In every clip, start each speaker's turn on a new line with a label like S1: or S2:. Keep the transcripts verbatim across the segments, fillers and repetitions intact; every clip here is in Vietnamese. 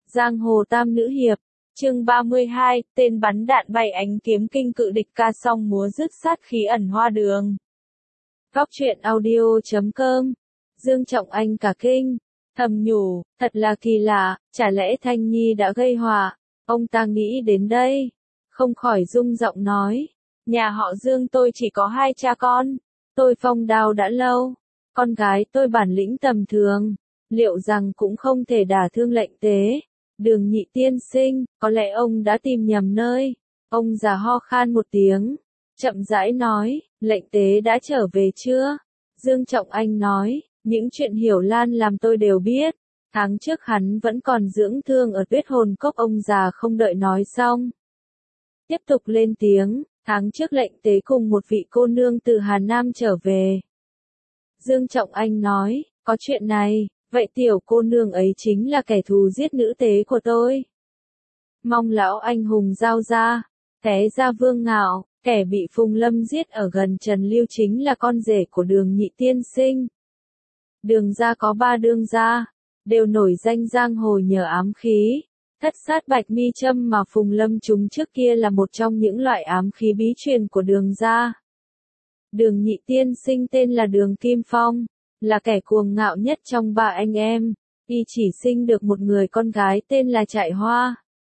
S1: Giang hồ tam nữ hiệp, chương ba mươi hai, tên bắn đạn bay ánh kiếm kinh cự địch ca song múa rứt sát khí ẩn hoa đường. Góc truyện audio chấm com, Dương Trọng Anh cả kinh, thầm nhủ, thật là kỳ lạ, chả lẽ Thanh Nhi đã gây họa, ông ta nghĩ đến đây, không khỏi rung giọng nói, nhà họ Dương tôi chỉ có hai cha con, tôi phong đao đã lâu, con gái tôi bản lĩnh tầm thường, liệu rằng cũng không thể đả thương lệnh tế. Đường Nhị tiên sinh, có lẽ ông đã tìm nhầm nơi. Ông già ho khan một tiếng, chậm rãi nói, lệnh tế đã trở về chưa? Dương Trọng Anh nói, những chuyện Hiểu Lan làm tôi đều biết. Tháng trước hắn vẫn còn dưỡng thương ở Tuyết Hồn Cốc. Ông già không đợi nói xong, tiếp tục lên tiếng, tháng trước lệnh tế cùng một vị cô nương từ Hà Nam trở về. Dương Trọng Anh nói, có chuyện này. Vậy tiểu cô nương ấy chính là kẻ thù giết nữ tế của tôi. Mong lão anh hùng giao ra. Té ra Vương Ngạo, kẻ bị Phùng Lâm giết ở gần Trần Lưu chính là con rể của Đường Nhị tiên sinh. Đường gia có ba đương gia, đều nổi danh giang hồ nhờ ám khí. Thất sát bạch mi châm mà Phùng Lâm trúng trước kia là một trong những loại ám khí bí truyền của Đường gia. Đường Nhị tiên sinh tên là Đường Kim Phong, là kẻ cuồng ngạo nhất trong ba anh em, y chỉ sinh được một người con gái tên là Trại Hoa.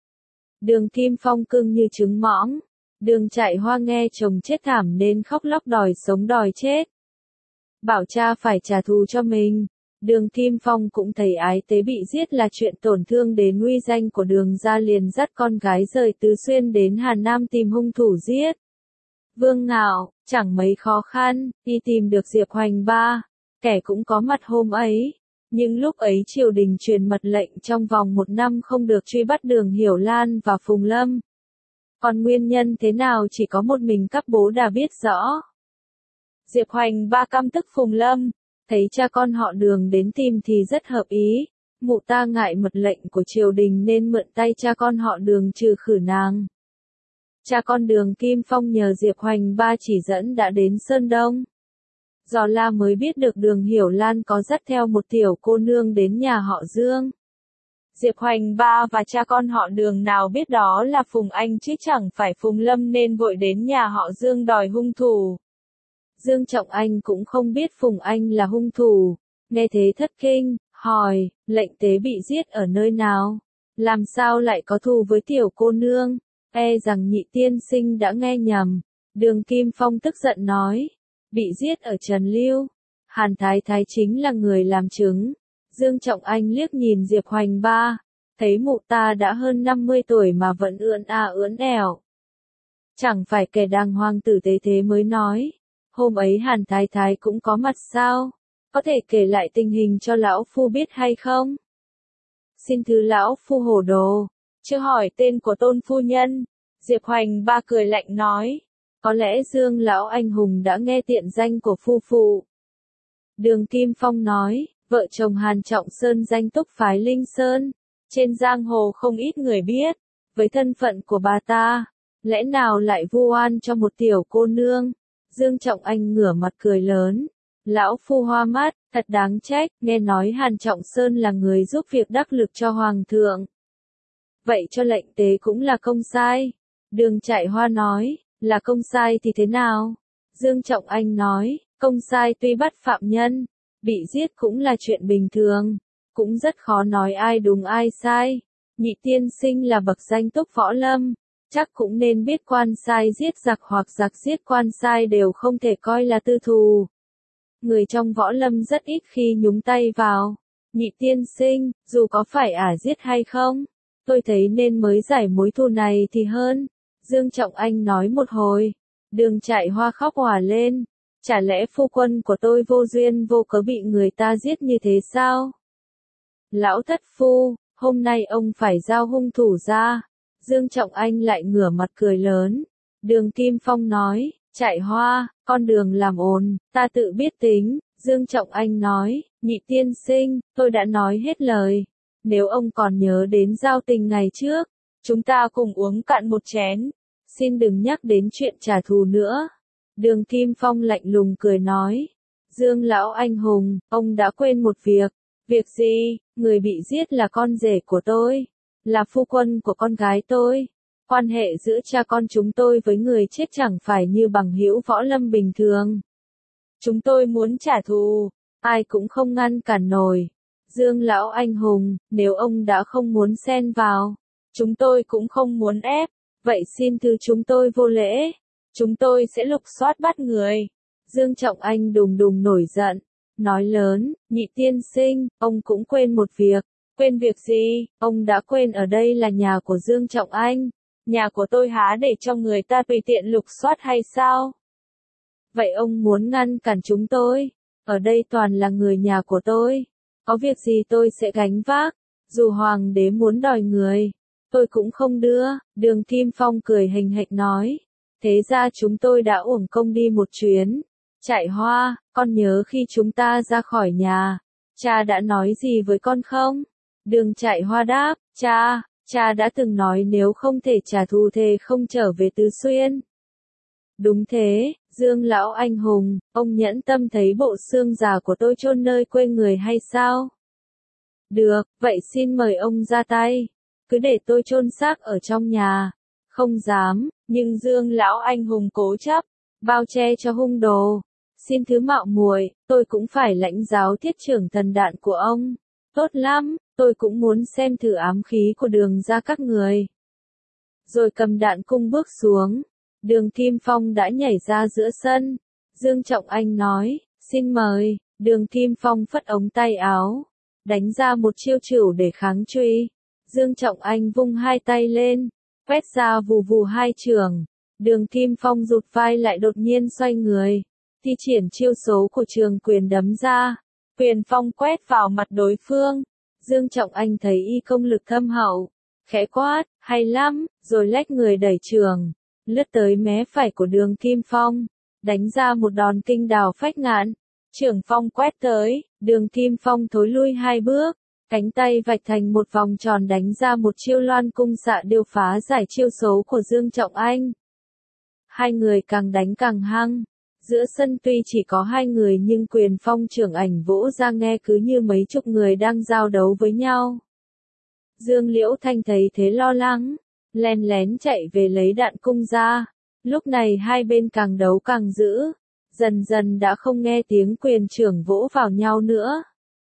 S1: Đường Kim Phong cưng như trứng mõng, Đường Trại Hoa nghe chồng chết thảm nên khóc lóc đòi sống đòi chết. Bảo cha phải trả thù cho mình, Đường Kim Phong cũng thấy ái tế bị giết là chuyện tổn thương đến uy danh của Đường gia, liền dắt con gái rời Tứ Xuyên đến Hà Nam tìm hung thủ giết. Vương Ngạo, chẳng mấy khó khăn, y tìm được Diệp Hoành Ba. Kẻ cũng có mặt hôm ấy, nhưng lúc ấy triều đình truyền mật lệnh trong vòng một năm không được truy bắt Đường Hiểu Lan và Phùng Lâm. Còn nguyên nhân thế nào chỉ có một mình các bố đã biết rõ. Diệp Hoành Ba căm tức Phùng Lâm, thấy cha con họ Đường đến tìm thì rất hợp ý, mụ ta ngại mật lệnh của triều đình nên mượn tay cha con họ Đường trừ khử nàng. Cha con Đường Kim Phong nhờ Diệp Hoành Ba chỉ dẫn đã đến Sơn Đông. Dò la mới biết được Đường Hiểu Lan có dắt theo một tiểu cô nương đến nhà họ Dương. Diệp Hoành Ba và cha con họ Đường nào biết đó là Phùng Anh chứ chẳng phải Phùng Lâm nên vội đến nhà họ Dương đòi hung thủ. Dương Trọng Anh cũng không biết Phùng Anh là hung thủ, nghe thế thất kinh, hỏi, lệnh tế bị giết ở nơi nào? Làm sao lại có thù với tiểu cô nương? E rằng Nhị tiên sinh đã nghe nhầm. Đường Kim Phong tức giận nói. Bị giết ở Trần Lưu. Hàn Thái Thái chính là người làm chứng. Dương Trọng Anh liếc nhìn Diệp Hoành Ba, thấy mụ ta đã hơn năm mươi tuổi mà vẫn ưỡn a ưỡn ẻo. Chẳng phải kẻ đàng hoàng tử tế thế mới nói. Hôm ấy Hàn Thái Thái cũng có mặt sao? Có thể kể lại tình hình cho lão phu biết hay không? Xin thứ lão phu hổ đồ, chưa hỏi tên của tôn phu nhân. Diệp Hoành Ba cười lạnh nói. Có lẽ Dương lão anh hùng đã nghe tiện danh của phu phụ. Đường Kim Phong nói, vợ chồng Hàn Trọng Sơn danh túc phái Linh Sơn, trên giang hồ không ít người biết, với thân phận của bà ta, lẽ nào lại vu oan cho một tiểu cô nương? Dương Trọng Anh ngửa mặt cười lớn, lão phu hoa mắt, thật đáng trách, nghe nói Hàn Trọng Sơn là người giúp việc đắc lực cho hoàng thượng. Vậy cho lệnh tế cũng là công sai. Đường Trại Hoa nói. Là công sai thì thế nào? Dương Trọng Anh nói, công sai tuy bắt phạm nhân, bị giết cũng là chuyện bình thường, cũng rất khó nói ai đúng ai sai. Nhị tiên sinh là bậc danh túc võ lâm, chắc cũng nên biết quan sai giết giặc hoặc giặc giết quan sai đều không thể coi là tư thù. Người trong võ lâm rất ít khi nhúng tay vào. Nhị tiên sinh, dù có phải ả giết hay không, tôi thấy nên mới giải mối thù này thì hơn. Dương Trọng Anh nói một hồi, Đường Trại Hoa khóc òa lên, chả lẽ phu quân của tôi vô duyên vô cớ bị người ta giết như thế sao? Lão thất phu, hôm nay ông phải giao hung thủ ra. Dương Trọng Anh lại ngửa mặt cười lớn. Đường Kim Phong nói, Trại Hoa, con Đường làm ồn, ta tự biết tính. Dương Trọng Anh nói, Nhị tiên sinh, tôi đã nói hết lời. Nếu ông còn nhớ đến giao tình ngày trước, chúng ta cùng uống cạn một chén. Xin đừng nhắc đến chuyện trả thù nữa. Đường Kim Phong lạnh lùng cười nói. Dương lão anh hùng, ông đã quên một việc. Việc gì? Người bị giết là con rể của tôi. là phu quân của con gái tôi. Quan hệ giữa cha con chúng tôi với người chết chẳng phải như bằng hữu võ lâm bình thường. Chúng tôi muốn trả thù, ai cũng không ngăn cản nổi. Dương lão anh hùng, nếu ông đã không muốn xen vào, chúng tôi cũng không muốn ép, vậy xin thứ chúng tôi vô lễ. Chúng tôi sẽ lục soát bắt người. Dương Trọng Anh đùng đùng nổi giận, nói lớn, Nhị tiên sinh, ông cũng quên một việc. Quên việc gì? Ông đã quên ở đây là nhà của Dương Trọng Anh. Nhà của tôi há để cho người ta tùy tiện lục soát hay sao? Vậy ông muốn ngăn cản chúng tôi? Ở đây toàn là người nhà của tôi. Có việc gì tôi sẽ gánh vác. Dù hoàng đế muốn đòi người, tôi cũng không đưa. Đường Kim Phong cười hình hạch nói. Thế ra chúng tôi đã uổng công đi một chuyến. Trại Hoa, con nhớ khi chúng ta ra khỏi nhà, cha đã nói gì với con không? Đường Trại Hoa đáp, cha, cha đã từng nói nếu không thể trả thù thề không trở về Tứ Xuyên. Đúng thế, Dương lão anh hùng, ông nhẫn tâm thấy bộ xương già của tôi chôn nơi quê người hay sao? Được, vậy xin mời ông ra tay. Cứ để tôi chôn xác ở trong nhà. Không dám, nhưng Dương lão anh hùng cố chấp, bao che cho hung đồ. Xin thứ mạo muội, tôi cũng phải lãnh giáo thiết trưởng thần đạn của ông. Tốt lắm, tôi cũng muốn xem thử ám khí của Đường ra các người. Rồi cầm đạn cung bước xuống. Đường Kim Phong đã nhảy ra giữa sân. Dương Trọng Anh nói, xin mời. Đường Kim Phong phất ống tay áo, đánh ra một chiêu chửu để kháng truy. Dương Trọng Anh vung hai tay lên, quét ra vù vù hai trường. Đường Kim Phong rụt vai lại đột nhiên xoay người, thi triển chiêu số của trường quyền đấm ra. Quyền phong quét vào mặt đối phương. Dương Trọng Anh thấy y công lực thâm hậu, khẽ quát, hay lắm, rồi lách người đẩy trường, lướt tới mé phải của Đường Kim Phong, đánh ra một đòn kinh đào phách ngạn. Trường phong quét tới, Đường Kim Phong thối lui hai bước, cánh tay vạch thành một vòng tròn đánh ra một chiêu loan cung xạ điêu phá giải chiêu số của Dương Trọng Anh. Hai người càng đánh càng hăng. Giữa sân tuy chỉ có hai người nhưng quyền phong trưởng ảnh vỗ ra nghe cứ như mấy chục người đang giao đấu với nhau. Dương Liễu Thanh thấy thế lo lắng, len lén chạy về lấy đạn cung ra. Lúc này hai bên càng đấu càng dữ, dần dần đã không nghe tiếng quyền trưởng vỗ vào nhau nữa.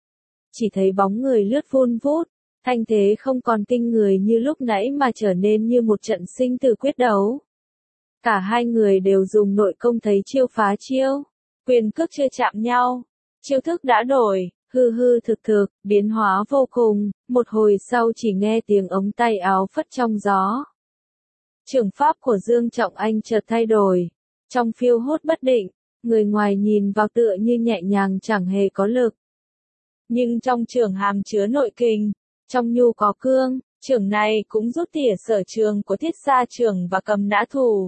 S1: Chỉ thấy bóng người lướt vun vút, thanh thế không còn kinh người như lúc nãy mà trở nên như một trận sinh tử quyết đấu. Cả hai người đều dùng nội công thấy chiêu phá chiêu, quyền cước chưa chạm nhau, chiêu thức đã đổi, hư hư thực thực, biến hóa vô cùng, một hồi sau chỉ nghe tiếng ống tay áo phất trong gió. Trường pháp của Dương Trọng Anh chợt thay đổi, trong phiêu hốt bất định, người ngoài nhìn vào tựa như nhẹ nhàng chẳng hề có lực. Nhưng trong trường hàm chứa nội kình, trong nhu có cương, trường này cũng rút tỉa sở trường của Thiết Sa Trường và cầm nã thủ.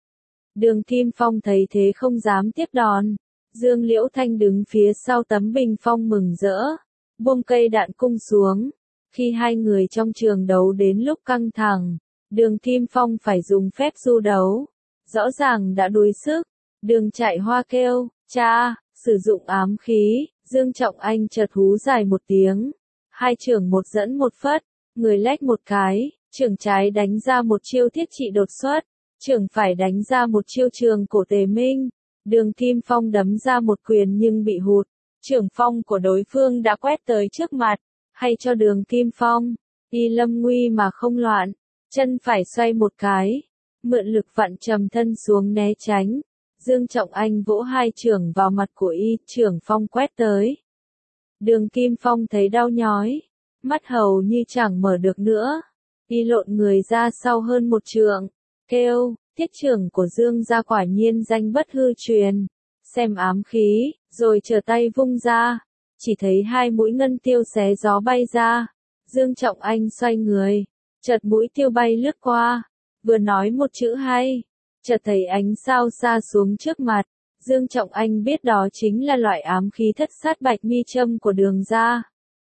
S1: Đường Kim Phong thấy thế không dám tiếp đòn. Dương Liễu Thanh đứng phía sau tấm bình phong mừng rỡ, buông cây đạn cung xuống. Khi hai người trong trường đấu đến lúc căng thẳng, Đường Kim Phong phải dùng phép du đấu. Rõ ràng đã đuối sức. Đường Trại Hoa kêu, cha, sử dụng ám khí. Dương Trọng Anh chợt hú dài một tiếng. Hai trường một dẫn một phất, người lách một cái, trường trái đánh ra một chiêu thiết trị đột xuất. Trường phải đánh ra một chiêu trường cổ tề minh. Đường Kim Phong đấm ra một quyền nhưng bị hụt. Trường phong của đối phương đã quét tới trước mặt. Hay cho Đường Kim Phong, y lâm nguy mà không loạn. Chân phải xoay một cái, mượn lực vặn trầm thân xuống né tránh. Dương Trọng Anh vỗ hai trường vào mặt của y, trường phong quét tới. Đường Kim Phong thấy đau nhói, mắt hầu như chẳng mở được nữa. Y lộn người ra sau hơn một trượng, kêu, thiết trưởng của Dương gia quả nhiên danh bất hư truyền. Xem ám khí, rồi trở tay vung ra. Chỉ thấy hai mũi ngân tiêu xé gió bay ra. Dương Trọng Anh xoay người, chợt mũi tiêu bay lướt qua. Vừa nói một chữ hay, chợt thấy ánh sao xa xuống trước mặt. Dương Trọng Anh biết đó chính là loại ám khí thất sát bạch mi châm của Đường gia.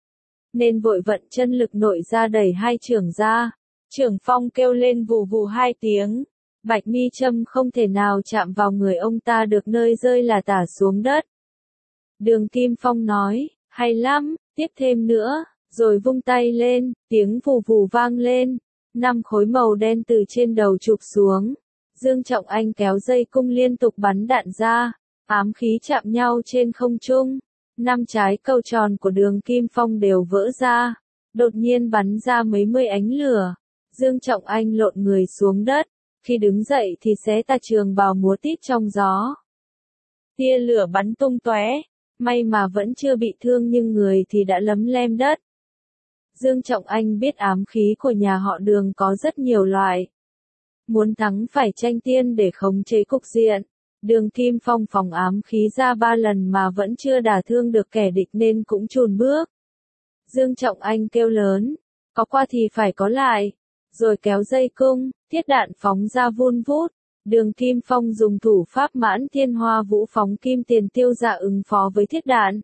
S1: Nên vội vận chân lực nội ra đẩy hai trưởng ra. Trưởng phong kêu lên vù vù hai tiếng. Bạch mi châm không thể nào chạm vào người ông ta được, nơi rơi là tả xuống đất. Đường Kim Phong nói, hay lắm, tiếp thêm nữa. rồi vung tay lên, tiếng vù vù vang lên, năm khối màu đen từ trên đầu chụp xuống. Dương Trọng Anh kéo dây cung liên tục bắn đạn ra, ám khí chạm nhau trên không trung. Năm trái cầu tròn của Đường Kim Phong đều vỡ ra, đột nhiên bắn ra mấy mươi ánh lửa. Dương Trọng Anh lộn người xuống đất, khi đứng dậy thì xé tà trường bào múa tít trong gió. Tia lửa bắn tung tóe, may mà vẫn chưa bị thương nhưng người thì đã lấm lem đất. Dương Trọng Anh biết ám khí của nhà họ Đường có rất nhiều loại. Muốn thắng phải tranh tiên để khống chế cục diện. Đường Kim Phong phòng ám khí ra ba lần mà vẫn chưa đả thương được kẻ địch nên cũng chùn bước. Dương Trọng Anh kêu lớn, có qua thì phải có lại, rồi kéo dây cung, thiết đạn phóng ra vun vút. Đường Kim Phong dùng thủ pháp Mãn Thiên Hoa Vũ phóng kim tiền tiêu dạ ứng phó với thiết đạn.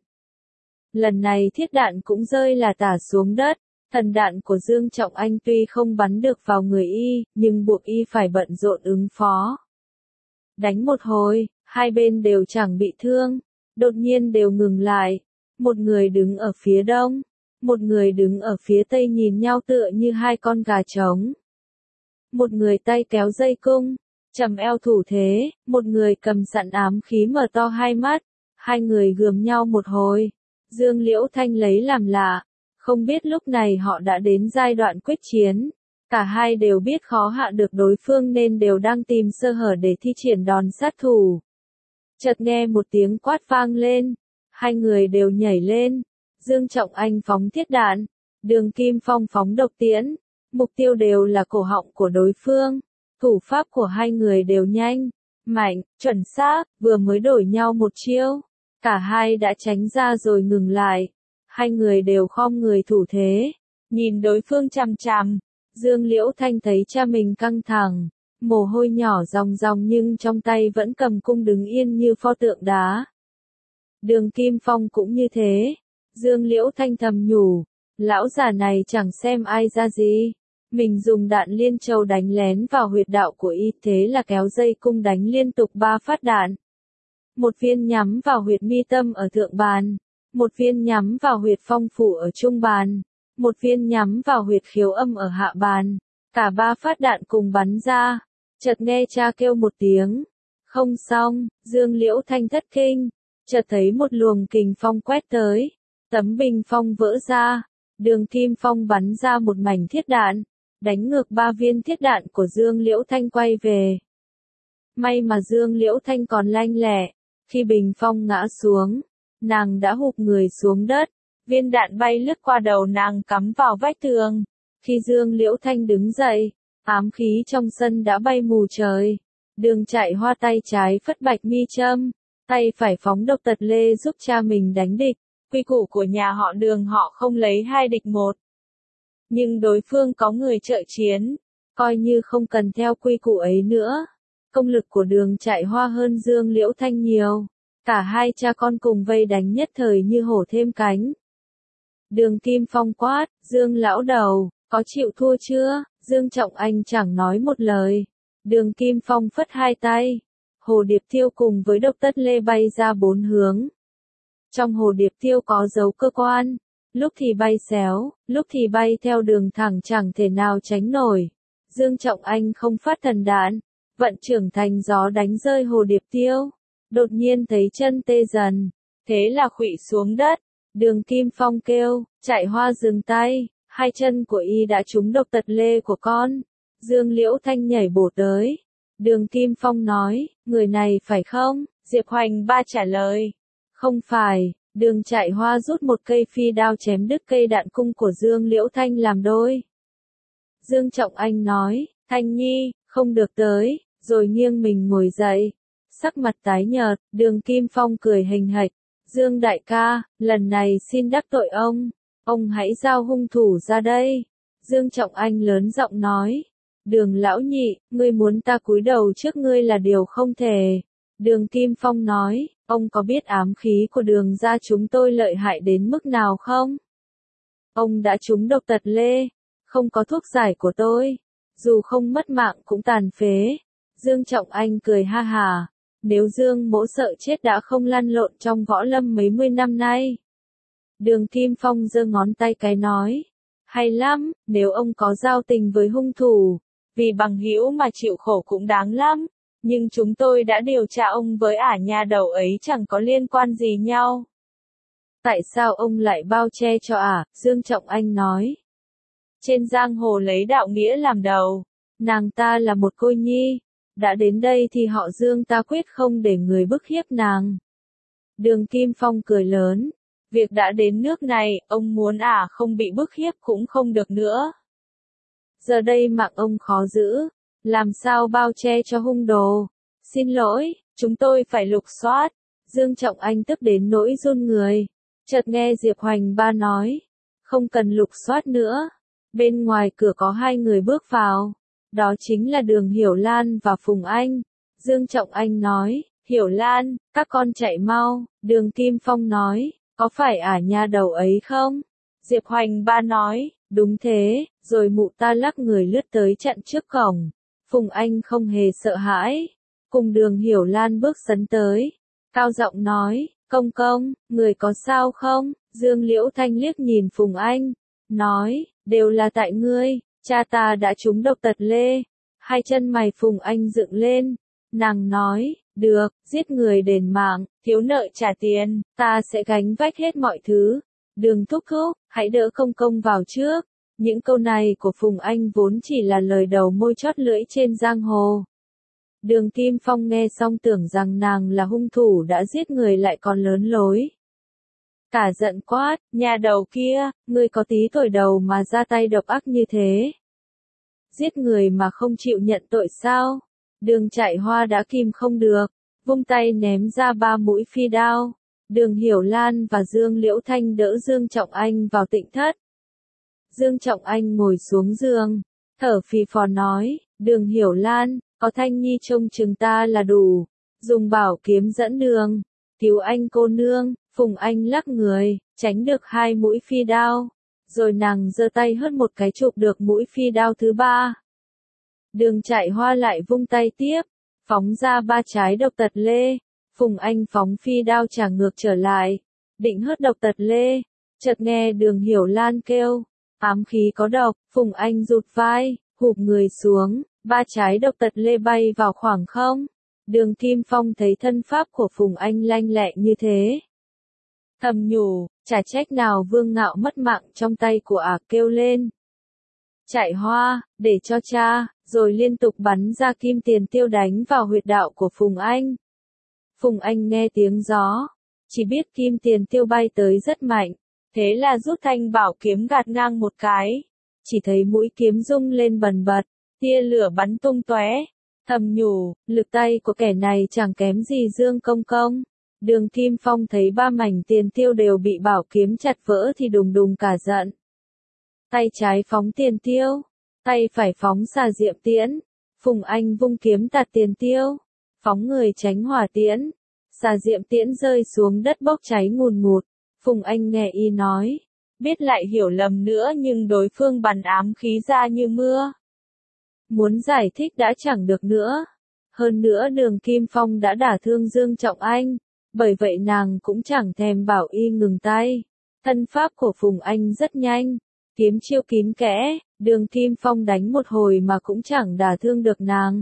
S1: Lần này thiết đạn cũng rơi là tả xuống đất. Thần đạn của Dương Trọng Anh tuy không bắn được vào người y, nhưng buộc y phải bận rộn ứng phó. Đánh một hồi, hai bên đều chẳng bị thương, đột nhiên đều ngừng lại. Một người đứng ở phía đông, một người đứng ở phía tây nhìn nhau tựa như hai con gà trống. Một người tay kéo dây cung, chầm eo thủ thế, một người cầm sẵn ám khí mở to hai mắt, hai người gườm nhau một hồi. Dương Liễu Thanh lấy làm lạ, không biết lúc này họ đã đến giai đoạn quyết chiến. Cả hai đều biết khó hạ được đối phương nên đều đang tìm sơ hở để thi triển đòn sát thủ. Chợt nghe một tiếng quát vang lên, hai người đều nhảy lên. Dương Trọng Anh phóng thiết đạn, Đường Kim Phong phóng độc tiễn, mục tiêu đều là cổ họng của đối phương. Thủ pháp của hai người đều nhanh, mạnh, chuẩn xác, vừa mới đổi nhau một chiêu, cả hai đã tránh ra rồi ngừng lại. Hai người đều khom người thủ thế, nhìn đối phương chằm chằm. Dương Liễu Thanh thấy cha mình căng thẳng, mồ hôi nhỏ ròng ròng nhưng trong tay vẫn cầm cung đứng yên như pho tượng đá. Đường Kim Phong cũng như thế. Dương Liễu Thanh thầm nhủ, lão già này chẳng xem ai ra gì. Mình dùng đạn liên châu đánh lén vào huyệt đạo của y, thế là kéo dây cung đánh liên tục ba phát đạn. Một viên nhắm vào huyệt mi tâm ở thượng bàn, một viên nhắm vào huyệt phong phủ ở trung bàn, một viên nhắm vào huyệt khiếu âm ở hạ bàn. Cả ba phát đạn cùng bắn ra. Chợt nghe cha kêu một tiếng. Không xong, Dương Liễu Thanh thất kinh. Chợt thấy một luồng kình phong quét tới. Tấm bình phong vỡ ra. Đường Kim Phong bắn ra một mảnh thiết đạn. Đánh ngược ba viên thiết đạn của Dương Liễu Thanh quay về. May mà Dương Liễu Thanh còn lanh lẹ. Khi bình phong ngã xuống, nàng đã hụp người xuống đất. Viên đạn bay lướt qua đầu nàng cắm vào vách tường. Khi Dương Liễu Thanh đứng dậy, ám khí trong sân đã bay mù trời. Đường Chạy Hoa tay trái phất bạch mi châm, tay phải phóng độc tật lê giúp cha mình đánh địch. Quy củ của nhà họ Đường họ không lấy hai địch một. Nhưng đối phương có người trợ chiến, coi như không cần theo quy củ ấy nữa. Công lực của Đường Chạy Hoa hơn Dương Liễu Thanh nhiều. Cả hai cha con cùng vây đánh nhất thời như hổ thêm cánh. Đường Kim Phong quát, Dương lão đầu, có chịu thua chưa? Dương Trọng Anh chẳng nói một lời. Đường Kim Phong phất hai tay. Hồ điệp tiêu cùng với độc tất lê bay ra bốn hướng. Trong hồ điệp tiêu có dấu cơ quan. Lúc thì bay xéo, lúc thì bay theo đường thẳng chẳng thể nào tránh nổi. Dương Trọng Anh không phát thần đạn. Vận trưởng thành gió đánh rơi hồ điệp tiêu. Đột nhiên thấy chân tê dần. Thế là khuỵu xuống đất. Đường Kim Phong kêu, Chạy Hoa dừng tay, hai chân của y đã trúng độc tật lê của con. Dương Liễu Thanh nhảy bổ tới. Đường Kim Phong nói, người này phải không? Diệp Hoành Ba trả lời, không phải. Đường Chạy Hoa rút một cây phi đao chém đứt cây đạn cung của Dương Liễu Thanh làm đôi. Dương Trọng Anh nói, Thanh Nhi, không được tới, rồi nghiêng mình ngồi dậy. Sắc mặt tái nhợt, Đường Kim Phong cười hình hạch. Dương đại ca, lần này xin đắc tội ông, ông hãy giao hung thủ ra đây. Dương Trọng Anh lớn giọng nói, Đường lão nhị, ngươi muốn ta cúi đầu trước ngươi là điều không thể. Đường Kim Phong nói, ông có biết ám khí của Đường gia chúng tôi lợi hại đến mức nào không? Ông đã trúng độc tật lê, không có thuốc giải của tôi, dù không mất mạng cũng tàn phế. Dương Trọng Anh cười ha hà. Nếu Dương mỗ sợ chết đã không lăn lộn trong võ lâm mấy mươi năm nay. Đường Kim Phong giơ ngón tay cái nói. Hay lắm, nếu ông có giao tình với hung thủ, vì bằng hữu mà chịu khổ cũng đáng lắm. Nhưng chúng tôi đã điều tra ông với ả nhà đầu ấy chẳng có liên quan gì nhau. Tại sao ông lại bao che cho ả? Dương Trọng Anh nói. Trên giang hồ lấy đạo nghĩa làm đầu. Nàng ta là một cô nhi. Đã đến đây thì họ Dương ta quyết không để người bức hiếp nàng. Đường Kim Phong cười lớn. Việc đã đến nước này, ông muốn ả không bị bức hiếp cũng không được nữa. Giờ đây mạng ông khó giữ. Làm sao bao che cho hung đồ? Xin lỗi, chúng tôi phải lục soát. Dương Trọng Anh tức đến nỗi run người. Chợt nghe Diệp Hoành Ba nói. Không cần lục soát nữa. Bên ngoài cửa có hai người bước vào. Đó chính là Đường Hiểu Lan và Phùng Anh. Dương Trọng Anh nói. Hiểu Lan, các con chạy mau. Đường Kim Phong nói. Có phải ả nhà đầu ấy không? Diệp Hoành Ba nói. Đúng thế, rồi mụ ta lắc người lướt tới chặn trước cổng. Phùng Anh không hề sợ hãi. Cùng Đường Hiểu Lan bước sấn tới. Cao giọng nói, công công, người có sao không? Dương Liễu Thanh liếc nhìn Phùng Anh. Nói, đều là tại ngươi, cha ta đã trúng độc tật lê. Hai chân mày Phùng Anh dựng lên. Nàng nói, được, giết người đền mạng, thiếu nợ trả tiền, ta sẽ gánh vác hết mọi thứ. Đường thúc thúc, hãy đỡ công công vào trước. Những câu này của Phùng Anh vốn chỉ là lời đầu môi chót lưỡi trên giang hồ. Đường Kim Phong nghe xong tưởng rằng nàng là hung thủ đã giết người lại còn lớn lối. Cả giận quát, nhà đầu kia, ngươi có tí tuổi đầu mà ra tay độc ác như thế. Giết người mà không chịu nhận tội sao? Đường Chạy Hoa đã kìm không được, vung tay ném ra ba mũi phi đao. Đường Hiểu Lan và Dương Liễu Thanh đỡ Dương Trọng Anh vào tịnh thất. Dương Trọng Anh ngồi xuống giường, thở phì phò nói, Đường Hiểu Lan, có Thanh Nhi trông chừng ta là đủ, dùng bảo kiếm dẫn đường, cứu anh cô nương. Phùng Anh lắc người, tránh được hai mũi phi đao, rồi nàng giơ tay hất một cái chụp được mũi phi đao thứ ba. Đường Chạy Hoa lại vung tay tiếp, phóng ra ba trái độc tật lê. Phùng Anh phóng phi đao trả ngược trở lại, định hất độc tật lê, chợt nghe Đường Hiểu Lan kêu, ám khí có độc. Phùng Anh rụt vai, hụp người xuống, ba trái độc tật lê bay vào khoảng không. Đường Kim Phong thấy thân pháp của Phùng Anh lanh lẹ như thế, thầm nhủ, chả trách nào Vương Ngạo mất mạng trong tay của ả, kêu lên. Chạy Hoa, để cho cha, rồi liên tục bắn ra kim tiền tiêu đánh vào huyệt đạo của Phùng Anh. Phùng Anh nghe tiếng gió, chỉ biết kim tiền tiêu bay tới rất mạnh, thế là rút thanh bảo kiếm gạt ngang một cái, chỉ thấy mũi kiếm rung lên bần bật, tia lửa bắn tung tóe. Thầm nhủ, lực tay của kẻ này chẳng kém gì Dương công công. Đường Kim Phong thấy ba mảnh tiền tiêu đều bị bảo kiếm chặt vỡ thì đùng đùng cả giận. Tay trái phóng tiền tiêu, tay phải phóng xà diệm tiễn. Phùng Anh vung kiếm tạt tiền tiêu, phóng người tránh hỏa tiễn. Xà diệm tiễn rơi xuống đất bốc cháy ngùn ngụt. Phùng Anh nghe y nói, biết lại hiểu lầm nữa nhưng đối phương bắn ám khí ra như mưa. Muốn giải thích đã chẳng được nữa. Hơn nữa Đường Kim Phong đã đả thương Dương Trọng Anh, bởi vậy nàng cũng chẳng thèm bảo y ngừng tay. Thân pháp của Phùng Anh rất nhanh, kiếm chiêu kín kẽ, Đường Kim Phong đánh một hồi mà cũng chẳng đả thương được nàng.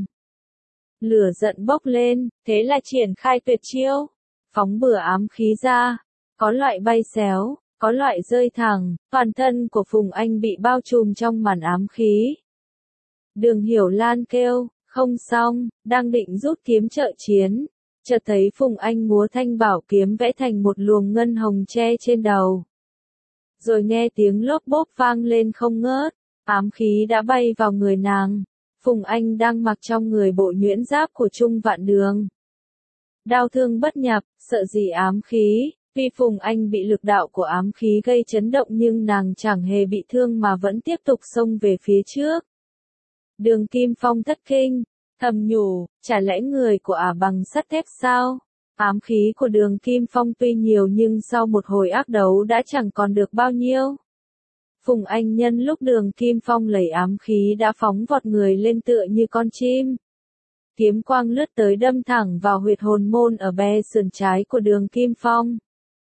S1: Lửa giận bốc lên, thế là triển khai tuyệt chiêu, phóng bừa ám khí ra, có loại bay xéo, có loại rơi thẳng, toàn thân của Phùng Anh bị bao trùm trong màn ám khí. Đường Hiểu Lan kêu, không xong, đang định rút kiếm trợ chiến, chợt thấy Phùng Anh múa thanh bảo kiếm vẽ thành một luồng ngân hồng che trên đầu. Rồi nghe tiếng lốp bốp vang lên không ngớt, ám khí đã bay vào người nàng. Phùng Anh đang mặc trong người bộ nhuyễn giáp của Trung Vạn Đường. Đau thương bất nhập, sợ gì ám khí, vì Phùng Anh bị lực đạo của ám khí gây chấn động nhưng nàng chẳng hề bị thương mà vẫn tiếp tục xông về phía trước. Đường Kim Phong thất kinh, thầm nhủ, chả lẽ người của ả bằng sắt thép sao? Ám khí của Đường Kim Phong tuy nhiều nhưng sau một hồi ác đấu đã chẳng còn được bao nhiêu. Phùng Anh nhân lúc Đường Kim Phong lấy ám khí đã phóng vọt người lên tựa như con chim. Kiếm quang lướt tới đâm thẳng vào huyệt hồn môn ở be sườn trái của Đường Kim Phong.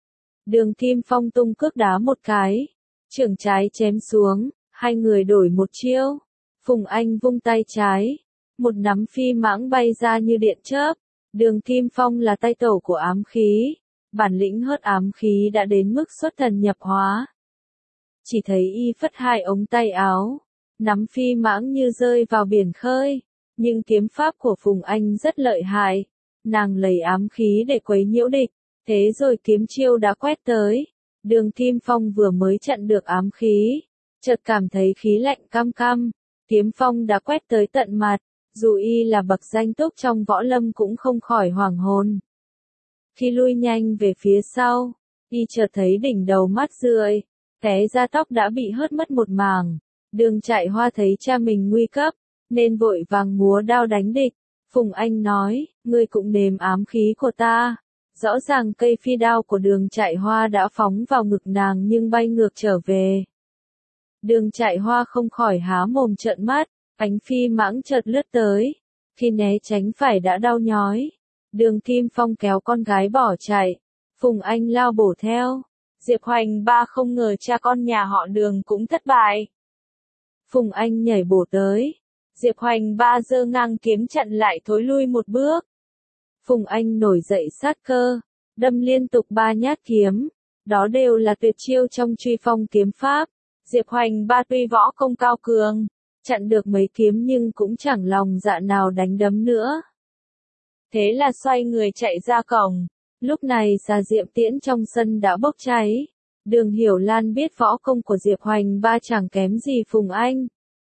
S1: Đường Kim Phong tung cước đá một cái, chưởng trái chém xuống, hai người đổi một chiêu. Phùng Anh vung tay trái, một nắm phi mãng bay ra như điện chớp. Đường Kim Phong là tay tổ của ám khí, bản lĩnh hớt ám khí đã đến mức xuất thần nhập hóa. Chỉ thấy y phất hai ống tay áo, nắm phi mãng như rơi vào biển khơi, nhưng kiếm pháp của Phùng Anh rất lợi hại, nàng lấy ám khí để quấy nhiễu địch, thế rồi kiếm chiêu đã quét tới. Đường Kim Phong vừa mới chặn được ám khí, chợt cảm thấy khí lạnh cam cam, kiếm phong đã quét tới tận mặt, dù y là bậc danh túc trong võ lâm cũng không khỏi hoảng hồn. Khi lui nhanh về phía sau, y chợt thấy đỉnh đầu mắt rượi, té ra tóc đã bị hớt mất một mảng. Đường Chạy Hoa thấy cha mình nguy cấp, nên vội vàng múa đao đánh địch. Phùng Anh nói, ngươi cũng nếm ám khí của ta. Rõ ràng cây phi đao của Đường Chạy Hoa đã phóng vào ngực nàng nhưng bay ngược trở về. Đường Chạy Hoa không khỏi há mồm trợn mắt, ánh phi mãng chợt lướt tới. Khi né tránh phải đã đau nhói. Đường Kim Phong kéo con gái bỏ chạy. Phùng Anh lao bổ theo. Diệp Hoành Ba không ngờ cha con nhà họ Đường cũng thất bại. Phùng Anh nhảy bổ tới. Diệp Hoành Ba giơ ngang kiếm chặn lại thối lui một bước. Phùng Anh nổi dậy sát cơ, đâm liên tục ba nhát kiếm. Đó đều là tuyệt chiêu trong truy phong kiếm pháp. Diệp Hoành Ba tuy võ công cao cường, chặn được mấy kiếm nhưng cũng chẳng lòng dạ nào đánh đấm nữa. Thế là xoay người chạy ra cổng. Lúc này xà Diệm Tiễn trong sân đã bốc cháy. Đường Hiểu Lan biết võ công của Diệp Hoành Ba chẳng kém gì Phùng Anh.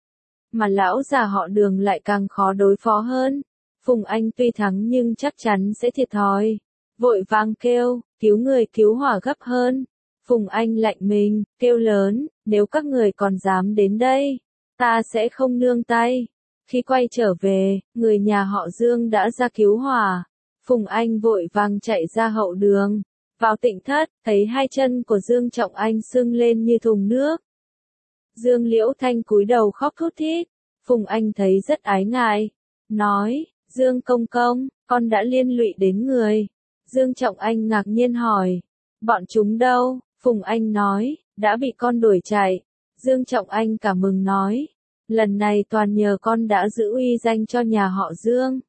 S1: Mà lão già họ Đường lại càng khó đối phó hơn. Phùng Anh tuy thắng nhưng chắc chắn sẽ thiệt thòi. Vội vàng kêu, cứu người cứu hỏa gấp hơn. Phùng Anh lạnh mình, kêu lớn, nếu các người còn dám đến đây, ta sẽ không nương tay. Khi quay trở về, người nhà họ Dương đã ra cứu hỏa. Phùng Anh vội vàng chạy ra hậu đường, vào tịnh thất, thấy hai chân của Dương Trọng Anh sưng lên như thùng nước. Dương Liễu Thanh cúi đầu khóc thút thít, Phùng Anh thấy rất ái ngại, nói, Dương công công, con đã liên lụy đến người. Dương Trọng Anh ngạc nhiên hỏi, bọn chúng đâu? Phùng Anh nói, đã bị con đuổi chạy. Dương Trọng Anh cảm mừng nói, lần này toàn nhờ con đã giữ uy danh cho nhà họ Dương.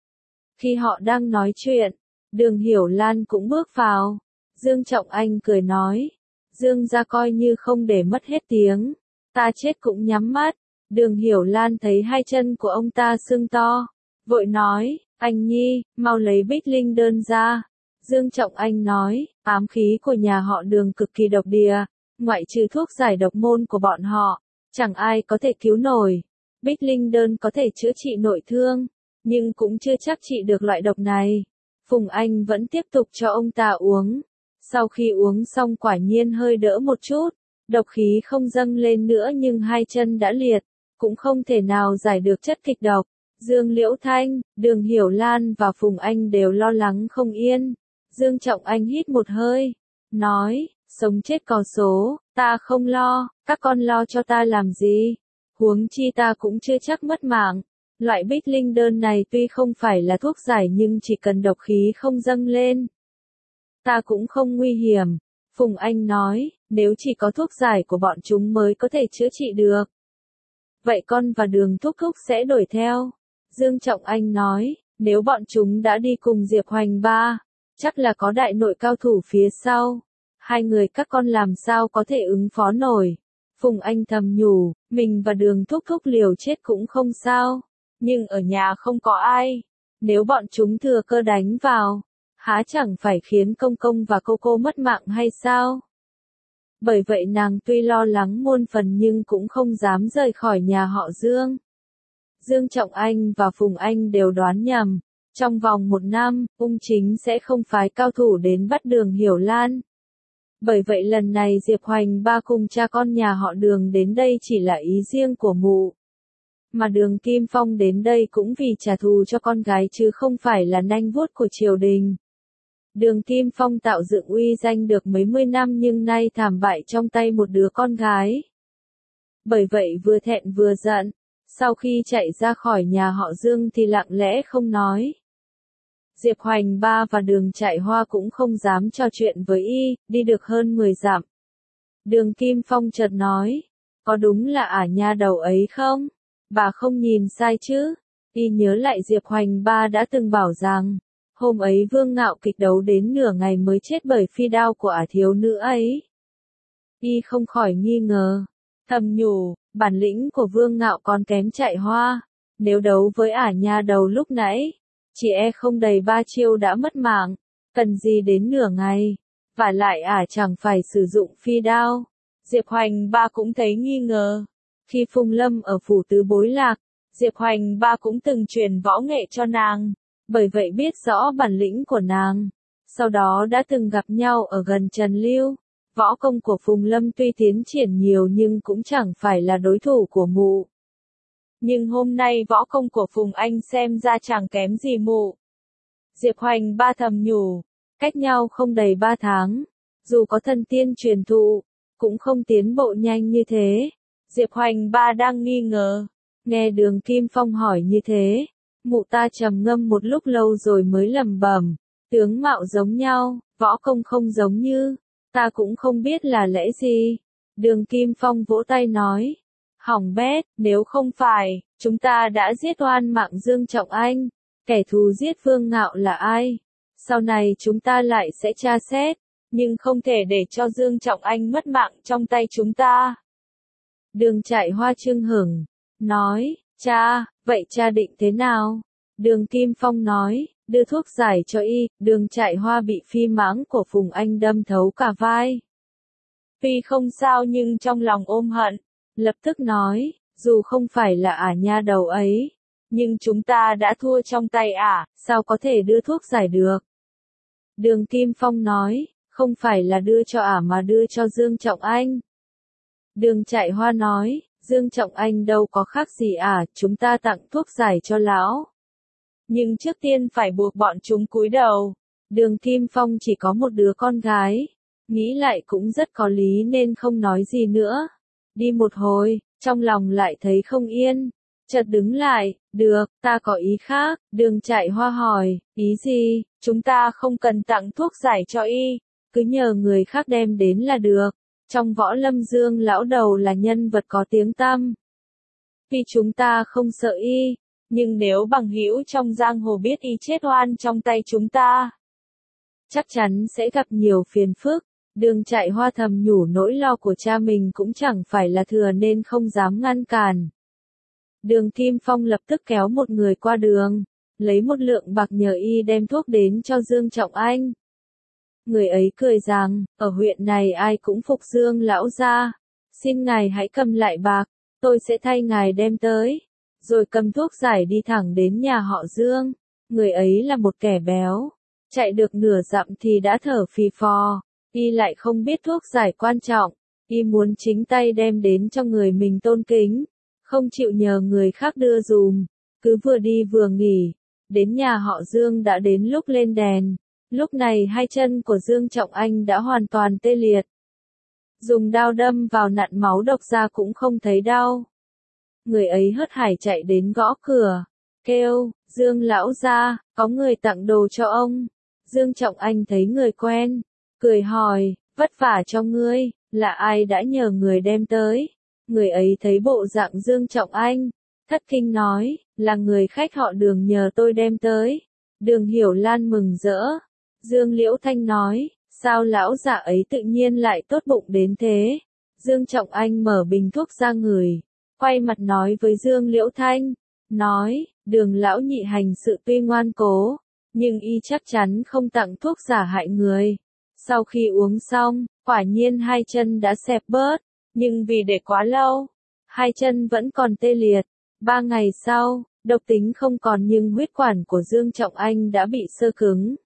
S1: Khi họ đang nói chuyện, Đường Hiểu Lan cũng bước vào. Dương Trọng Anh cười nói, Dương gia coi như không để mất hết tiếng, ta chết cũng nhắm mắt. Đường Hiểu Lan thấy hai chân của ông ta sưng to, vội nói, anh Nhi, mau lấy Bích Linh đơn ra. Dương Trọng Anh nói, ám khí của nhà họ Đường cực kỳ độc địa, ngoại trừ thuốc giải độc môn của bọn họ, chẳng ai có thể cứu nổi. Bích Linh đơn có thể chữa trị nội thương, nhưng cũng chưa chắc trị được loại độc này. Phùng Anh vẫn tiếp tục cho ông ta uống. Sau khi uống xong quả nhiên hơi đỡ một chút, độc khí không dâng lên nữa nhưng hai chân đã liệt, cũng không thể nào giải được chất kịch độc. Dương Liễu Thanh, Đường Hiểu Lan và Phùng Anh đều lo lắng không yên. Dương Trọng Anh hít một hơi, nói, sống chết có số, ta không lo, các con lo cho ta làm gì? Huống chi ta cũng chưa chắc mất mạng. Loại Bích Linh đơn này tuy không phải là thuốc giải nhưng chỉ cần độc khí không dâng lên, ta cũng không nguy hiểm. Phùng Anh nói, nếu chỉ có thuốc giải của bọn chúng mới có thể chữa trị được, vậy con và Đường thúc thúc sẽ đuổi theo. Dương Trọng Anh nói, nếu bọn chúng đã đi cùng Diệp Hoành Ba, chắc là có đại nội cao thủ phía sau. Hai người các con làm sao có thể ứng phó nổi. Phùng Anh thầm nhủ, mình và Đường thúc thúc liều chết cũng không sao. Nhưng ở nhà không có ai. Nếu bọn chúng thừa cơ đánh vào, há chẳng phải khiến công công và cô cô mất mạng hay sao? Bởi vậy nàng tuy lo lắng muôn phần nhưng cũng không dám rời khỏi nhà họ Dương. Dương Trọng Anh và Phùng Anh đều đoán nhầm. Trong vòng một năm, Ung Chính sẽ không phái cao thủ đến bắt Đường Hiểu Lan. Bởi vậy lần này Diệp Hoành Ba cùng cha con nhà họ Đường đến đây chỉ là ý riêng của mụ. Mà Đường Kim Phong đến đây cũng vì trả thù cho con gái chứ không phải là nanh vuốt của triều đình. Đường Kim Phong tạo dựng uy danh được mấy mươi năm nhưng nay thảm bại trong tay một đứa con gái. Bởi vậy vừa thẹn vừa giận, sau khi chạy ra khỏi nhà họ Dương thì lặng lẽ không nói. Diệp Hoành Ba và Đường Trại Hoa cũng không dám trò chuyện với y, đi được hơn mười dặm. Đường Kim Phong chợt nói, có đúng là ả nha đầu ấy không? Bà không nhìn sai chứ? Y nhớ lại Diệp Hoành Ba đã từng bảo rằng, hôm ấy Vương Ngạo kịch đấu đến nửa ngày mới chết bởi phi đao của ả thiếu nữ ấy. Y không khỏi nghi ngờ, thầm nhủ, bản lĩnh của Vương Ngạo còn kém Trại Hoa, nếu đấu với ả nha đầu lúc nãy, chỉ e không đầy ba chiêu đã mất mạng, cần gì đến nửa ngày, vả lại ả chẳng phải sử dụng phi đao. Diệp Hoành Ba cũng thấy nghi ngờ, khi Phùng Lâm ở phủ tứ bối lạc, Diệp Hoành Ba cũng từng truyền võ nghệ cho nàng, bởi vậy biết rõ bản lĩnh của nàng. Sau đó đã từng gặp nhau ở gần Trần Lưu, võ công của Phùng Lâm tuy tiến triển nhiều nhưng cũng chẳng phải là đối thủ của mụ. Nhưng hôm nay võ công của Phùng Anh xem ra chẳng kém gì mụ. Diệp Hoành Ba thầm nhủ, cách nhau không đầy ba tháng, dù có thần tiên truyền thụ, cũng không tiến bộ nhanh như thế. Diệp Hoành Ba đang nghi ngờ, nghe Đường Kim Phong hỏi như thế, mụ ta trầm ngâm một lúc lâu rồi mới lẩm bẩm, tướng mạo giống nhau, võ công không giống như, ta cũng không biết là lẽ gì. Đường Kim Phong vỗ tay nói, hỏng bét, nếu không phải, chúng ta đã giết oan mạng Dương Trọng Anh, kẻ thù giết Vương Ngạo là ai? Sau này chúng ta lại sẽ tra xét, nhưng không thể để cho Dương Trọng Anh mất mạng trong tay chúng ta. Đường Trại Hoa chưng hửng, nói, cha, vậy cha định thế nào? Đường Kim Phong nói, đưa thuốc giải cho y. Đường Trại Hoa bị phi mãng của Phùng Anh đâm thấu cả vai. Tuy không sao nhưng trong lòng ôm hận, lập tức nói, dù không phải là ả nha đầu ấy, nhưng chúng ta đã thua trong tay ả, sao có thể đưa thuốc giải được? Đường Kim Phong nói, không phải là đưa cho ả mà đưa cho Dương Trọng Anh. Đường Trại Hoa nói, Dương Trọng Anh đâu có khác gì ả, chúng ta tặng thuốc giải cho lão. Nhưng trước tiên phải buộc bọn chúng cúi đầu. Đường Kim Phong chỉ có một đứa con gái, nghĩ lại cũng rất có lý nên không nói gì nữa. Đi một hồi, trong lòng lại thấy không yên, chợt đứng lại, được, ta có ý khác. Đường Trại Hoa hỏi, ý gì? Chúng ta không cần tặng thuốc giải cho y, cứ nhờ người khác đem đến là được. Trong võ lâm Dương lão đầu là nhân vật có tiếng tăm. Vì chúng ta không sợ y, nhưng nếu bằng hữu trong giang hồ biết y chết oan trong tay chúng ta, chắc chắn sẽ gặp nhiều phiền phức. Đường Trại Hoa thầm nhủ nỗi lo của cha mình cũng chẳng phải là thừa nên không dám ngăn cản. Đường Kim Phong lập tức kéo một người qua đường, lấy một lượng bạc nhờ y đem thuốc đến cho Dương Trọng Anh. Người ấy cười rằng, ở huyện này ai cũng phục Dương lão gia, xin ngài hãy cầm lại bạc, tôi sẽ thay ngài đem tới. Rồi cầm thuốc giải đi thẳng đến nhà họ Dương. Người ấy là một kẻ béo, chạy được nửa dặm thì đã thở phì phò, y lại không biết thuốc giải quan trọng, y muốn chính tay đem đến cho người mình tôn kính, không chịu nhờ người khác đưa dùm, cứ vừa đi vừa nghỉ, đến nhà họ Dương đã đến lúc lên đèn. Lúc này hai chân của Dương Trọng Anh đã hoàn toàn tê liệt. Dùng đao đâm vào nặn máu độc ra cũng không thấy đau. Người ấy hớt hải chạy đến gõ cửa, kêu, Dương lão gia, có người tặng đồ cho ông. Dương Trọng Anh thấy người quen, cười hỏi, vất vả cho ngươi, là ai đã nhờ người đem tới? Người ấy thấy bộ dạng Dương Trọng Anh, thất kinh nói, là người khách họ Đường nhờ tôi đem tới. Đường Hiểu Lan mừng rỡ. Dương Liễu Thanh nói, sao lão già ấy tự nhiên lại tốt bụng đến thế? Dương Trọng Anh mở bình thuốc ra ngửi, quay mặt nói với Dương Liễu Thanh, nói, Đường lão nhị hành sự tuy ngoan cố, nhưng y chắc chắn không tặng thuốc giả hại người. Sau khi uống xong, quả nhiên hai chân đã xẹp bớt, nhưng vì để quá lâu, hai chân vẫn còn tê liệt. Ba ngày sau, độc tính không còn nhưng huyết quản của Dương Trọng Anh đã bị xơ cứng.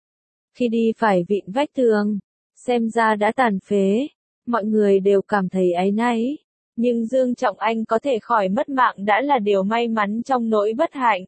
S1: Khi đi phải vịn vách tường, xem ra đã tàn phế, mọi người đều cảm thấy áy náy. Nhưng Dương Trọng Anh có thể khỏi mất mạng đã là điều may mắn trong nỗi bất hạnh.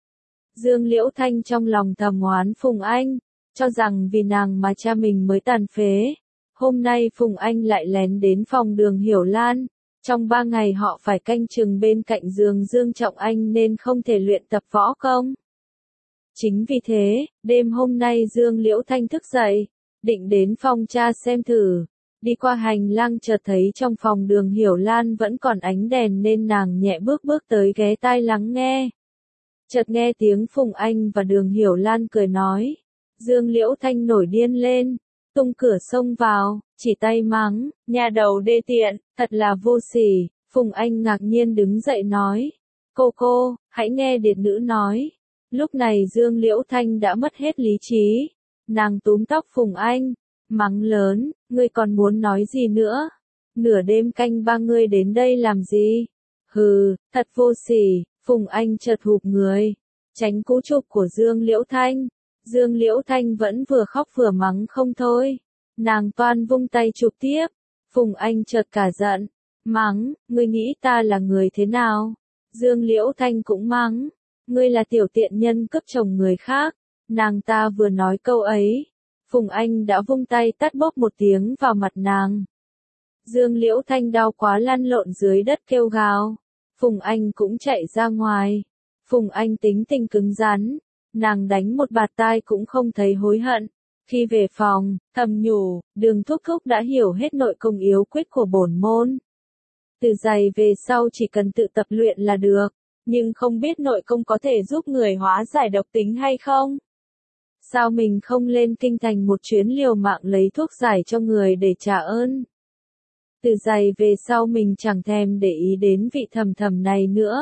S1: Dương Liễu Thanh trong lòng thầm oán Phùng Anh, cho rằng vì nàng mà cha mình mới tàn phế. Hôm nay Phùng Anh lại lén đến phòng Đường Hiểu Lan. Trong ba ngày họ phải canh chừng bên cạnh giường Dương Trọng Anh nên không thể luyện tập võ công. Chính vì thế, đêm hôm nay Dương Liễu Thanh thức dậy, định đến phòng cha xem thử. Đi qua hành lang chợt thấy trong phòng Đường Hiểu Lan vẫn còn ánh đèn nên nàng nhẹ bước bước tới ghé tai lắng nghe. Chợt nghe tiếng Phùng Anh và Đường Hiểu Lan cười nói. Dương Liễu Thanh nổi điên lên, tung cửa xông vào, chỉ tay mắng, nhà đầu đê tiện, thật là vô sỉ. Phùng Anh ngạc nhiên đứng dậy nói, cô cô, hãy nghe điệt nữ nói. Lúc này Dương Liễu Thanh đã mất hết lý trí, nàng túm tóc Phùng Anh, mắng lớn, ngươi còn muốn nói gì nữa? Nửa đêm canh ba ngươi đến đây làm gì? Hừ, thật vô sỉ. Phùng Anh chợt hụp người, tránh cú chụp của Dương Liễu Thanh. Dương Liễu Thanh vẫn vừa khóc vừa mắng không thôi. Nàng toan vung tay chụp tiếp. Phùng Anh chợt cả giận, mắng, ngươi nghĩ ta là người thế nào? Dương Liễu Thanh cũng mắng, ngươi là tiểu tiện nhân cướp chồng người khác. Nàng ta vừa nói câu ấy, Phùng Anh đã vung tay tát bốp một tiếng vào mặt nàng. Dương Liễu Thanh đau quá lăn lộn dưới đất kêu gào. Phùng Anh cũng chạy ra ngoài. Phùng Anh tính tình cứng rắn, nàng đánh một bạt tai cũng không thấy hối hận. Khi về phòng, thầm nhủ, Đường thúc thúc đã hiểu hết nội công yếu quyết của bổn môn. Từ giày về sau chỉ cần tự tập luyện là được, nhưng không biết nội công có thể giúp người hóa giải độc tính hay không? Sao mình không lên kinh thành một chuyến liều mạng lấy thuốc giải cho người để trả ơn? Từ giày về sau mình chẳng thèm để ý đến vị thầm thầm này nữa.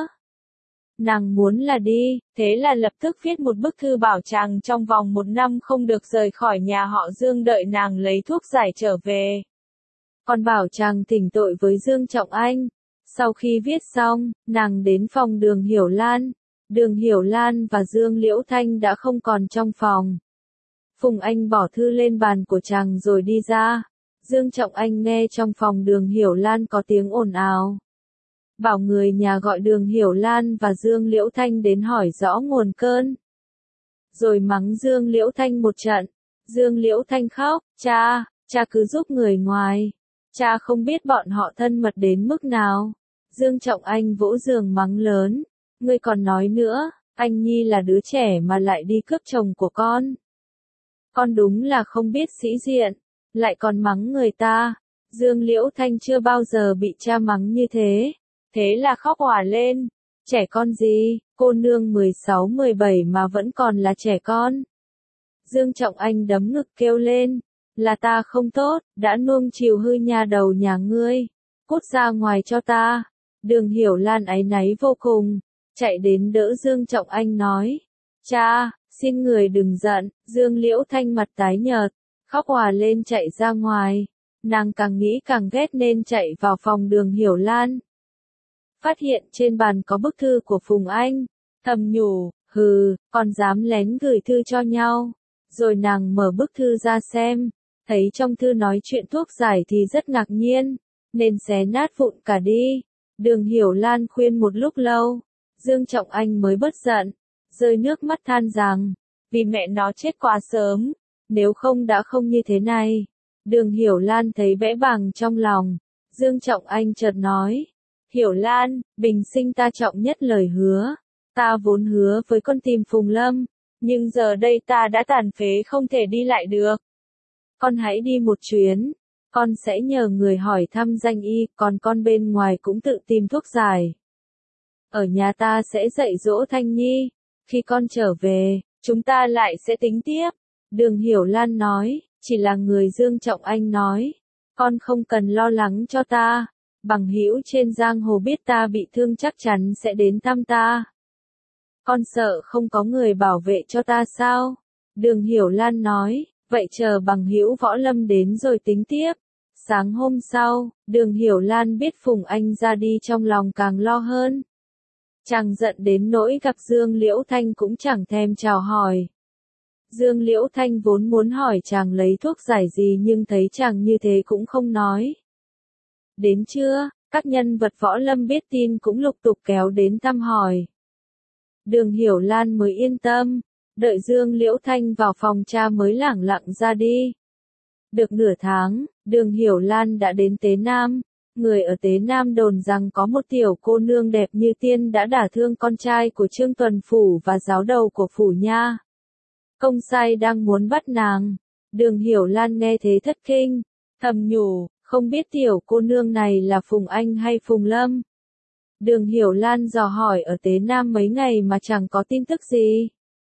S1: Nàng muốn là đi, thế là lập tức viết một bức thư bảo chàng trong vòng một năm không được rời khỏi nhà họ Dương đợi nàng lấy thuốc giải trở về. Còn bảo chàng thỉnh tội với Dương Trọng Anh. Sau khi viết xong, nàng đến phòng Đường Hiểu Lan. Đường Hiểu Lan và Dương Liễu Thanh đã không còn trong phòng. Phùng Anh bỏ thư lên bàn của chàng rồi đi ra. Dương Trọng Anh nghe trong phòng Đường Hiểu Lan có tiếng ồn ào. Bảo người nhà gọi Đường Hiểu Lan và Dương Liễu Thanh đến hỏi rõ nguồn cơn. Rồi mắng Dương Liễu Thanh một trận. Dương Liễu Thanh khóc, cha, cha cứ giúp người ngoài. Cha không biết bọn họ thân mật đến mức nào. Dương Trọng Anh vỗ giường mắng lớn. Ngươi còn nói nữa, anh Nhi là đứa trẻ mà lại đi cướp chồng của con. Con đúng là không biết sĩ diện, lại còn mắng người ta. Dương Liễu Thanh chưa bao giờ bị cha mắng như thế. Thế là khóc òa lên. Trẻ con gì, cô nương mười sáu mười bảy mà vẫn còn là trẻ con. Dương Trọng Anh đấm ngực kêu lên. Là ta không tốt, đã nuông chiều hư nhà đầu nhà ngươi. Cút ra ngoài cho ta. Đường Hiểu Lan áy náy vô cùng, chạy đến đỡ Dương Trọng Anh nói. Cha, xin người đừng giận. Dương Liễu Thanh mặt tái nhợt, khóc òa lên chạy ra ngoài. Nàng càng nghĩ càng ghét nên chạy vào phòng Đường Hiểu Lan. Phát hiện trên bàn có bức thư của Phùng Anh, thầm nhủ, hừ, còn dám lén gửi thư cho nhau. Rồi nàng mở bức thư ra xem, thấy trong thư nói chuyện thuốc giải thì rất ngạc nhiên, nên xé nát vụn cả đi. Đường Hiểu Lan khuyên một lúc lâu, Dương Trọng Anh mới bớt giận, rơi nước mắt than rằng, vì mẹ nó chết quá sớm, nếu không đã không như thế này. Đường Hiểu Lan thấy bẽ bàng trong lòng, Dương Trọng Anh chợt nói, Hiểu Lan, bình sinh ta trọng nhất lời hứa, ta vốn hứa với con tìm Phùng Lâm, nhưng giờ đây ta đã tàn phế không thể đi lại được. Con hãy đi một chuyến, con sẽ nhờ người hỏi thăm danh y, còn con bên ngoài cũng tự tìm thuốc giải. Ở nhà ta sẽ dạy dỗ Thanh Nhi, khi con trở về, chúng ta lại sẽ tính tiếp. Đường Hiểu Lan nói, chỉ là người Dương Trọng Anh nói, con không cần lo lắng cho ta, bằng hữu trên giang hồ biết ta bị thương chắc chắn sẽ đến thăm ta. Con sợ không có người bảo vệ cho ta sao? Đường Hiểu Lan nói, vậy chờ bằng hữu Võ Lâm đến rồi tính tiếp. Sáng hôm sau, Đường Hiểu Lan biết Phùng Anh ra đi trong lòng càng lo hơn. Chàng giận đến nỗi gặp Dương Liễu Thanh cũng chẳng thèm chào hỏi. Dương Liễu Thanh vốn muốn hỏi chàng lấy thuốc giải gì nhưng thấy chàng như thế cũng không nói. Đến trưa, các nhân vật Võ Lâm biết tin cũng lục tục kéo đến thăm hỏi. Đường Hiểu Lan mới yên tâm, đợi Dương Liễu Thanh vào phòng cha mới lẳng lặng ra đi. Được nửa tháng, Đường Hiểu Lan đã đến Tế Nam. Người ở Tế Nam đồn rằng có một tiểu cô nương đẹp như tiên đã đả thương con trai của Trương Tuần Phủ và giáo đầu của phủ nha. Công sai đang muốn bắt nàng. Đường Hiểu Lan nghe thế thất kinh, thầm nhủ, không biết tiểu cô nương này là Phùng Anh hay Phùng Lâm. Đường Hiểu Lan dò hỏi ở Tế Nam mấy ngày mà chẳng có tin tức gì.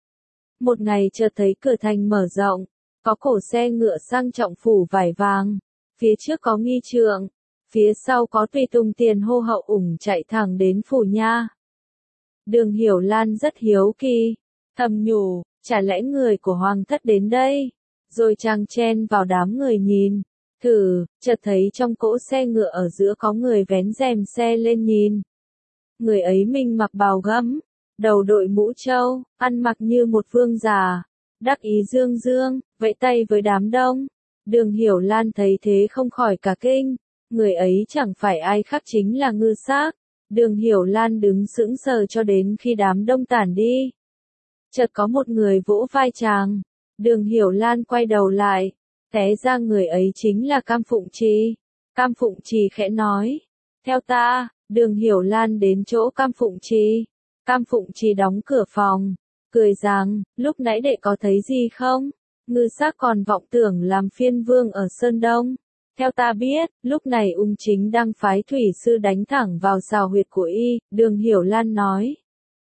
S1: Một ngày chợt thấy cửa thành mở rộng, có cổ xe ngựa sang trọng phủ vải vàng, phía trước có nghi trượng, phía sau có tùy tùng tiền hô hậu ủng chạy thẳng đến phủ nha. Đường Hiểu Lan rất hiếu kỳ, thầm nhủ, chả lẽ người của hoàng thất đến đây, rồi chàng chen vào đám người nhìn, thử, chợt thấy trong cỗ xe ngựa ở giữa có người vén rèm xe lên nhìn. Người ấy mình mặc bào gấm, đầu đội mũ trâu, ăn mặc như một vương già, đắc ý dương dương, vẫy tay với đám đông. Đường Hiểu Lan thấy thế không khỏi cả kinh, người ấy chẳng phải ai khác chính là Ngư Xác. Đường Hiểu Lan đứng sững sờ cho đến khi đám đông tản đi. Chợt có một người vỗ vai chàng, Đường Hiểu Lan quay đầu lại, té ra người ấy chính là Cam Phụng Trì. Cam Phụng Trì khẽ nói, theo ta. Đường Hiểu Lan đến chỗ Cam Phụng Trì. Cam Phụng Trì đóng cửa phòng, cười rằng, lúc nãy đệ có thấy gì không? Ngư Xác còn vọng tưởng làm phiên vương ở Sơn Đông. Theo ta biết, lúc này ung chính đang phái thủy sư đánh thẳng vào sào huyệt của y. Đường Hiểu Lan nói,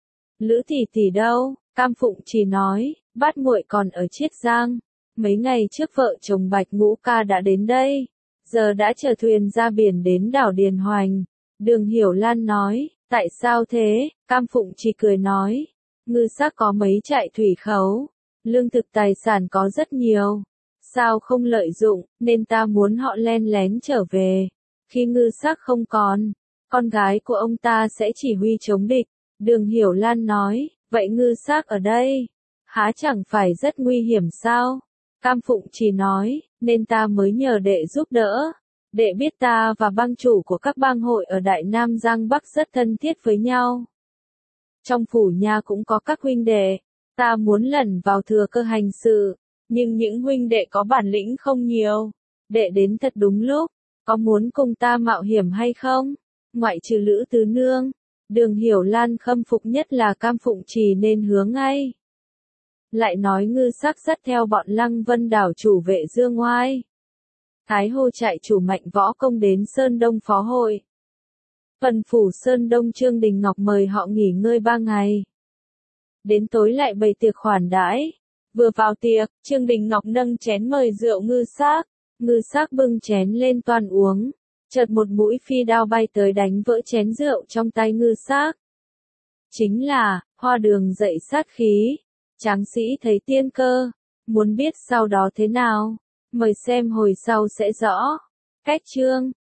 S1: Lữ tỷ tỷ đâu? Cam Phụng Trì nói, bát muội còn ở Chiết Giang. Mấy ngày trước vợ chồng Bạch Ngũ Ca đã đến đây, giờ đã chở thuyền ra biển đến đảo Điền Hoành. Đường Hiểu Lan nói, tại sao thế? Cam Phụng Trì cười nói, Ngư Xác có mấy trại thủy khấu, lương thực tài sản có rất nhiều, sao không lợi dụng, nên ta muốn họ len lén trở về. Khi Ngư Xác không còn, con gái của ông ta sẽ chỉ huy chống địch. Đường Hiểu Lan nói, vậy Ngư Xác ở đây, há chẳng phải rất nguy hiểm sao? Cam Phụng Trì nói, nên ta mới nhờ đệ giúp đỡ. Đệ biết ta và bang chủ của các bang hội ở Đại Nam Giang Bắc rất thân thiết với nhau. Trong phủ nha cũng có các huynh đệ, ta muốn lẩn vào thừa cơ hành sự, nhưng những huynh đệ có bản lĩnh không nhiều. Đệ đến thật đúng lúc, có muốn cùng ta mạo hiểm hay không? Ngoại trừ Lữ Tứ Nương, Đường Hiểu Lan khâm phục nhất là Cam Phụng Trì nên hứa ngay. Lại nói Ngư Xác dắt theo bọn Lăng Vân đảo chủ vệ Dương Oai, Thái Hồ trại chủ Mạnh Võ Công đến Sơn Đông phó hội. Phần phủ Sơn Đông Trương Đình Ngọc mời họ nghỉ ngơi ba ngày. Đến tối lại bày tiệc khoản đãi. Vừa vào tiệc, Trương Đình Ngọc nâng chén mời rượu Ngư Xác. Ngư Xác bưng chén lên toan uống. Chợt một mũi phi đao bay tới đánh vỡ chén rượu trong tay Ngư Xác. Chính là, Hoa Đường dậy sát khí. Tráng sĩ thấy tiên cơ. Muốn biết sau đó thế nào? Mời xem hồi sau sẽ rõ. Cách chương